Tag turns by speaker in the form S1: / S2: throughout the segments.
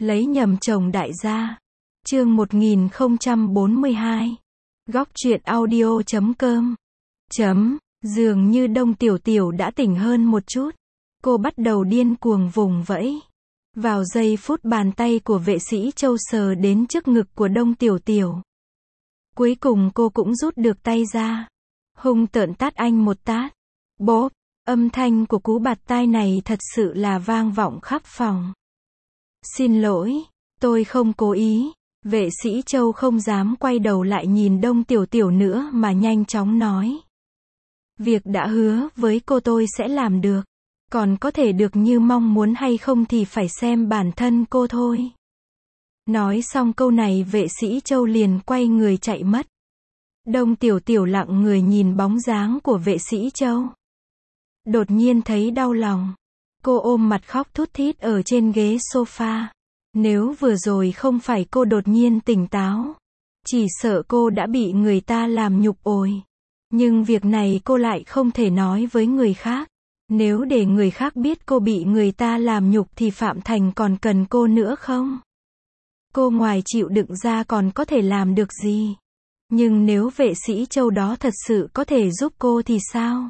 S1: Lấy nhầm chồng đại gia. Chương 1042. Góc truyện audio.com. Dường như Đông Tiểu Tiểu đã tỉnh hơn một chút. Cô bắt đầu điên cuồng vùng vẫy. Vào giây phút bàn tay của vệ sĩ Châu sờ đến trước ngực của Đông Tiểu Tiểu. Cuối cùng cô cũng rút được tay ra. Hung tợn tát anh một tát. Bốp, âm thanh của cú bạt tai này thật sự là vang vọng khắp phòng. Xin lỗi, tôi không cố ý. Vệ sĩ Châu không dám quay đầu lại nhìn Đông Tiểu Tiểu nữa mà nhanh chóng nói. Việc đã hứa với cô tôi sẽ làm được. Còn có thể được như mong muốn hay không thì phải xem bản thân cô thôi. Nói xong câu này vệ sĩ Châu liền quay người chạy mất. Đông Tiểu Tiểu lặng người nhìn bóng dáng của vệ sĩ Châu. Đột nhiên thấy đau lòng. Cô ôm mặt khóc thút thít ở trên ghế sofa. Nếu vừa rồi không phải cô đột nhiên tỉnh táo, chỉ sợ cô đã bị người ta làm nhục ồi. Nhưng việc này cô lại không thể nói với người khác. Nếu để người khác biết cô bị người ta làm nhục thì Phạm Thành còn cần cô nữa không? Cô ngoài chịu đựng ra còn có thể làm được gì? Nhưng nếu vệ sĩ Châu đó thật sự có thể giúp cô thì sao?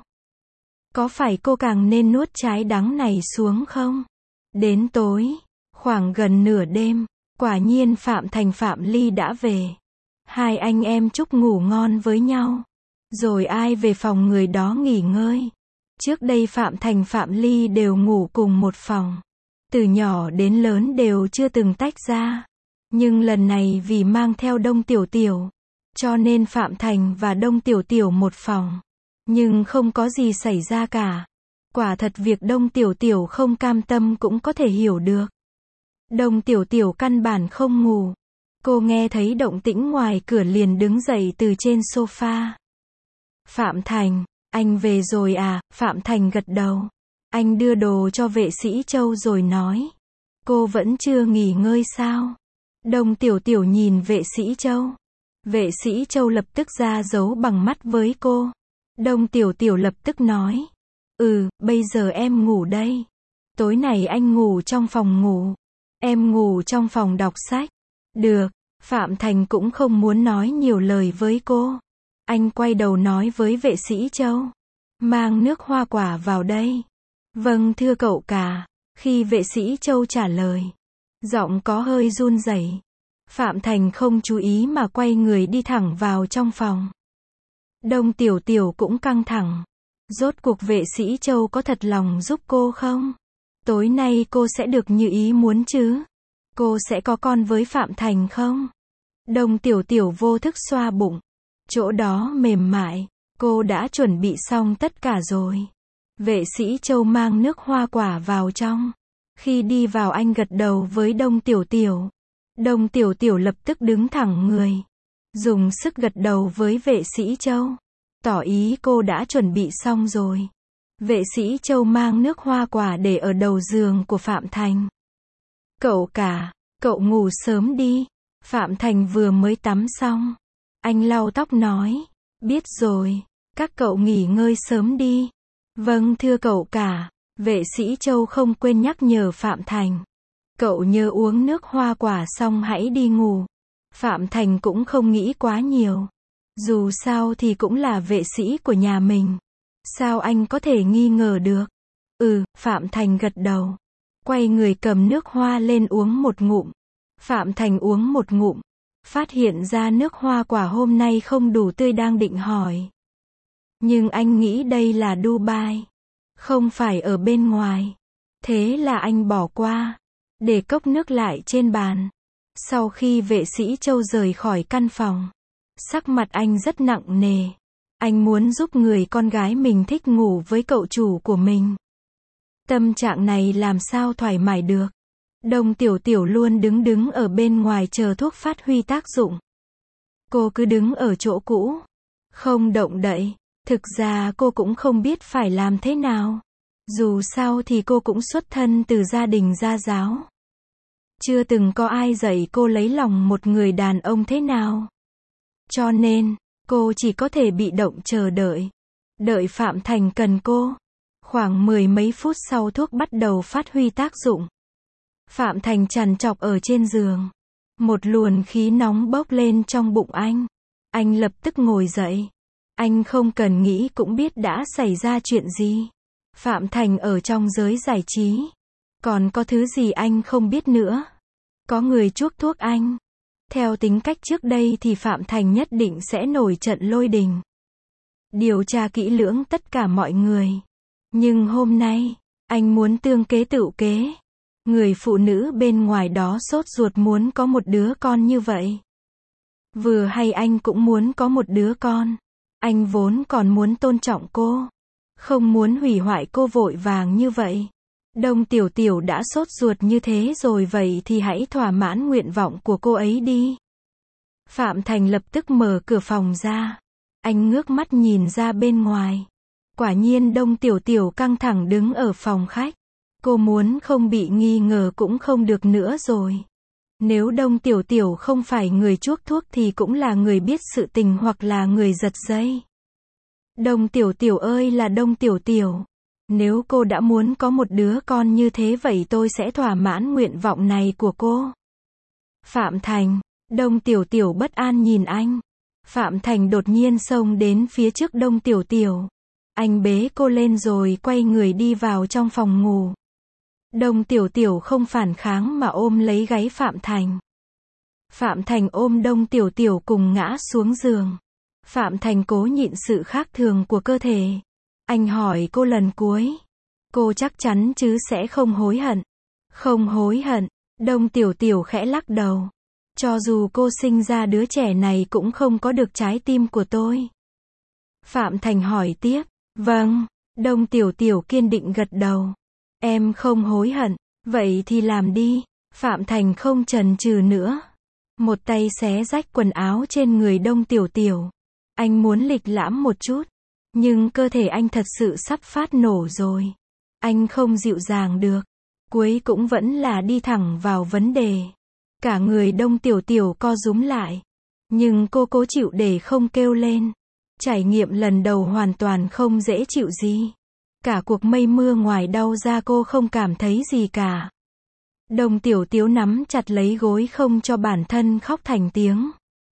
S1: Có phải cô càng nên nuốt trái đắng này xuống không? Đến tối, khoảng gần nửa đêm, quả nhiên Phạm Thành Phạm Ly đã về. Hai anh em chúc ngủ ngon với nhau. Rồi ai về phòng người đó nghỉ ngơi. Trước đây Phạm Thành Phạm Ly đều ngủ cùng một phòng. Từ nhỏ đến lớn đều chưa từng tách ra. Nhưng lần này vì mang theo Đông Tiểu Tiểu, cho nên Phạm Thành và Đông Tiểu Tiểu một phòng. Nhưng không có gì xảy ra cả. Quả thật việc Đông Tiểu Tiểu không cam tâm cũng có thể hiểu được. Đông Tiểu Tiểu căn bản không ngủ. Cô nghe thấy động tĩnh ngoài cửa liền đứng dậy từ trên sofa. Phạm Thành, anh về rồi à? Phạm Thành gật đầu. Anh đưa đồ cho vệ sĩ Châu rồi nói. Cô vẫn chưa nghỉ ngơi sao? Đông Tiểu Tiểu nhìn vệ sĩ Châu. Vệ sĩ Châu lập tức ra dấu bằng mắt với cô. Đông Tiểu Tiểu lập tức nói. Bây giờ em ngủ đây. Tối nay anh ngủ trong phòng ngủ. Em ngủ trong phòng đọc sách. Được. Phạm Thành cũng không muốn nói nhiều lời với cô. Anh quay đầu nói với vệ sĩ Châu. Mang nước hoa quả vào đây. Vâng thưa cậu cả. Khi vệ sĩ Châu trả lời, giọng có hơi run rẩy. Phạm Thành không chú ý mà quay người đi thẳng vào trong phòng. Đông Tiểu Tiểu cũng căng thẳng. Rốt cuộc vệ sĩ Châu có thật lòng giúp cô không? Tối nay cô sẽ được như ý muốn chứ? Cô sẽ có con với Phạm Thành không? Đông Tiểu Tiểu vô thức xoa bụng. Chỗ đó mềm mại. Cô đã chuẩn bị xong tất cả rồi. Vệ sĩ Châu mang nước hoa quả vào trong. Khi đi vào anh gật đầu với Đông Tiểu Tiểu. Đông Tiểu Tiểu lập tức đứng thẳng người. Dùng sức gật đầu với vệ sĩ Châu. Tỏ ý cô đã chuẩn bị xong rồi. Vệ sĩ Châu mang nước hoa quả để ở đầu giường của Phạm Thành. Cậu cả, cậu ngủ sớm đi. Phạm Thành vừa mới tắm xong. Anh lau tóc nói. Biết rồi, các cậu nghỉ ngơi sớm đi. Vâng thưa cậu cả. Vệ sĩ Châu không quên nhắc nhở Phạm Thành. Cậu nhớ uống nước hoa quả xong hãy đi ngủ. Phạm Thành cũng không nghĩ quá nhiều. Dù sao thì cũng là vệ sĩ của nhà mình. Sao anh có thể nghi ngờ được? Phạm Thành gật đầu. Quay người cầm nước hoa lên uống một ngụm. Phạm Thành uống một ngụm. Phát hiện ra nước hoa quả hôm nay không đủ tươi đang định hỏi. Nhưng anh nghĩ đây là Dubai. Không phải ở bên ngoài. Thế là anh bỏ qua. Để cốc nước lại trên bàn. Sau khi vệ sĩ Châu rời khỏi căn phòng, sắc mặt anh rất nặng nề. Anh muốn giúp người con gái mình thích ngủ với cậu chủ của mình. Tâm trạng này làm sao thoải mái được. Đông Tiểu Tiểu luôn đứng ở bên ngoài chờ thuốc phát huy tác dụng. Cô cứ đứng ở chỗ cũ, không động đậy. Thực ra cô cũng không biết phải làm thế nào. Dù sao thì cô cũng xuất thân từ gia đình gia giáo. Chưa từng có ai dạy cô lấy lòng một người đàn ông thế nào. Cho nên, cô chỉ có thể bị động chờ đợi. Đợi Phạm Thành cần cô. Khoảng 10 mấy phút sau thuốc bắt đầu phát huy tác dụng. Phạm Thành trằn trọc ở trên giường. Một luồng khí nóng bốc lên trong bụng anh. Anh lập tức ngồi dậy. Anh không cần nghĩ cũng biết đã xảy ra chuyện gì. Phạm Thành ở trong giới giải trí. Còn có thứ gì anh không biết nữa? Có người chuốc thuốc anh. Theo tính cách trước đây thì Phạm Thành nhất định sẽ nổi trận lôi đình. Điều tra kỹ lưỡng tất cả mọi người. Nhưng hôm nay, anh muốn tương kế tựu kế. Người phụ nữ bên ngoài đó sốt ruột muốn có một đứa con như vậy. Vừa hay anh cũng muốn có một đứa con. Anh vốn còn muốn tôn trọng cô. Không muốn hủy hoại cô vội vàng như vậy. Đông Tiểu Tiểu đã sốt ruột như thế rồi vậy thì hãy thỏa mãn nguyện vọng của cô ấy đi. Phạm Thành lập tức mở cửa phòng ra. Anh ngước mắt nhìn ra bên ngoài. Quả nhiên Đông Tiểu Tiểu căng thẳng đứng ở phòng khách. Cô muốn không bị nghi ngờ cũng không được nữa rồi. Nếu Đông Tiểu Tiểu không phải người chuốc thuốc thì cũng là người biết sự tình hoặc là người giật dây. Đông Tiểu Tiểu ơi là Đông Tiểu Tiểu. Nếu cô đã muốn có một đứa con như thế vậy tôi sẽ thỏa mãn nguyện vọng này của cô. Phạm Thành. Đông Tiểu Tiểu bất an nhìn anh. Phạm Thành đột nhiên xông đến phía trước Đông Tiểu Tiểu. Anh bế cô lên rồi quay người đi vào trong phòng ngủ. Đông Tiểu Tiểu không phản kháng mà ôm lấy gáy Phạm Thành. Phạm Thành ôm Đông Tiểu Tiểu cùng ngã xuống giường. Phạm Thành cố nhịn sự khác thường của cơ thể. Anh hỏi cô lần cuối. Cô chắc chắn chứ sẽ không hối hận. Không hối hận. Đông Tiểu Tiểu khẽ lắc đầu. Cho dù cô sinh ra đứa trẻ này cũng không có được trái tim của tôi. Phạm Thành hỏi tiếp. Vâng. Đông Tiểu Tiểu kiên định gật đầu. Em không hối hận. Vậy thì làm đi. Phạm Thành không chần chừ nữa. Một tay xé rách quần áo trên người Đông Tiểu Tiểu. Anh muốn lịch lãm một chút. Nhưng cơ thể anh thật sự sắp phát nổ rồi. Anh không dịu dàng được. Cuối cũng vẫn là đi thẳng vào vấn đề. Cả người Đông Tiểu Tiểu co rúm lại. Nhưng cô cố chịu để không kêu lên. Trải nghiệm lần đầu hoàn toàn không dễ chịu gì. Cả cuộc mây mưa ngoài đau ra cô không cảm thấy gì cả. Đông Tiểu Tiểu nắm chặt lấy gối không cho bản thân khóc thành tiếng.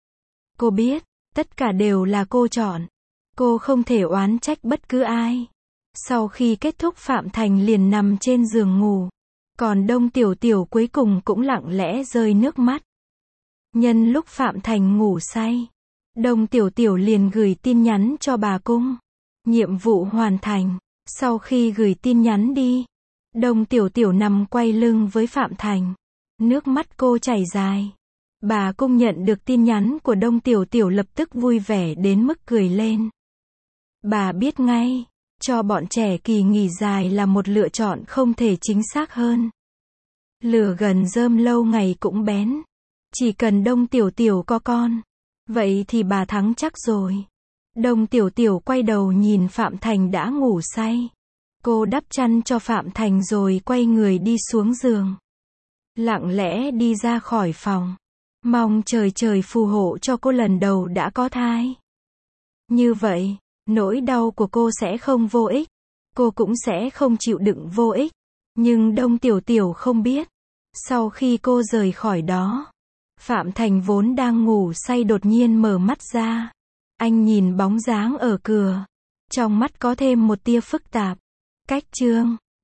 S1: Cô biết, tất cả đều là cô chọn. Cô không thể oán trách bất cứ ai. Sau khi kết thúc Phạm Thành liền nằm trên giường ngủ. Còn Đông Tiểu Tiểu cuối cùng cũng lặng lẽ rơi nước mắt. Nhân lúc Phạm Thành ngủ say, Đông Tiểu Tiểu liền gửi tin nhắn cho bà Cung. Nhiệm vụ hoàn thành. Sau khi gửi tin nhắn đi, Đông Tiểu Tiểu nằm quay lưng với Phạm Thành. Nước mắt cô chảy dài. Bà Cung nhận được tin nhắn của Đông Tiểu Tiểu lập tức vui vẻ đến mức cười lên. Bà biết ngay, cho bọn trẻ kỳ nghỉ dài là một lựa chọn không thể chính xác hơn. Lửa gần rơm lâu ngày cũng bén. Chỉ cần Đông Tiểu Tiểu có con, vậy thì bà thắng chắc rồi. Đông Tiểu Tiểu quay đầu nhìn Phạm Thành đã ngủ say. Cô đắp chăn cho Phạm Thành rồi quay người đi xuống giường. Lặng lẽ đi ra khỏi phòng. Mong trời trời phù hộ cho cô lần đầu đã có thai. Như vậy, nỗi đau của cô sẽ không vô ích. Cô cũng sẽ không chịu đựng vô ích. Nhưng Đông Tiểu Tiểu không biết. Sau khi cô rời khỏi đó, Phạm Thành vốn đang ngủ say đột nhiên mở mắt ra. Anh nhìn bóng dáng ở cửa. Trong mắt có thêm một tia phức tạp. Cách chương